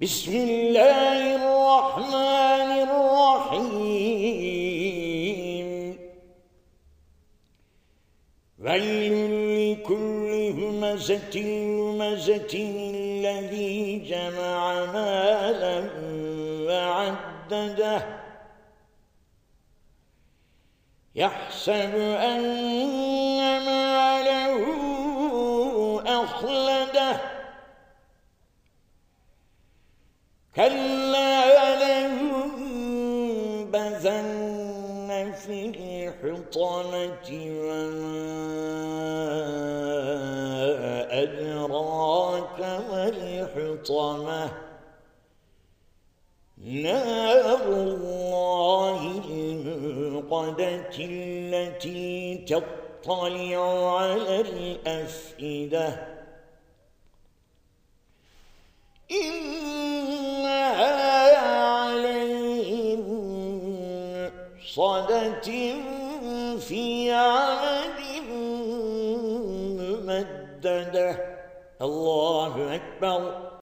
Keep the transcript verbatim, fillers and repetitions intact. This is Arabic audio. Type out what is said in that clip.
بسم الله الرحمن الرحيم ويل لكل همزة لمزة الذي جمع مالا وعدده يحسب أن ماله أخلده كلا لينبذن في الحطمة وما أدراك ما الحطمة نار الله الموقدة التي تطلع على الأفئدة إنها عليهم صدة في عمد ممددة. الله أكبر.